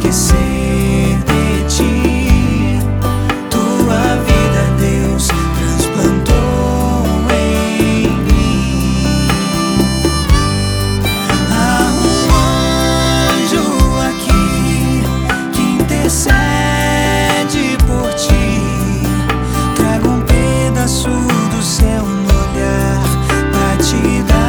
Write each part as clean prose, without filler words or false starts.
esquecer de ti. Tua vida Deus transplantou em mim. Há um anjo aqui que intercede por ti. Traga um pedaço do céu no olhar pra te dar.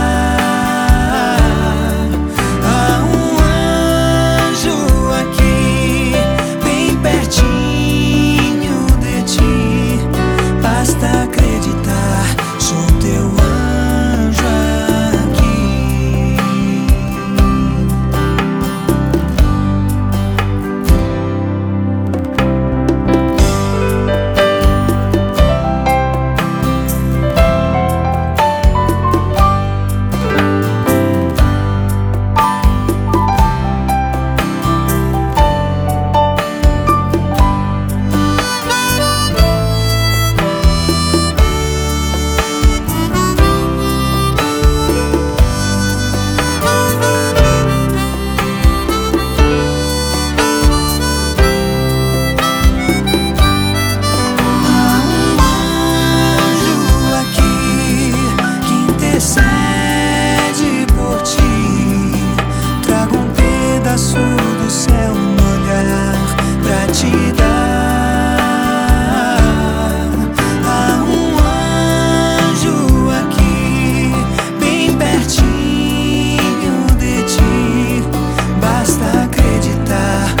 Do céu no olhar pra te dar. Há um anjo aqui bem pertinho de ti. Basta acreditar.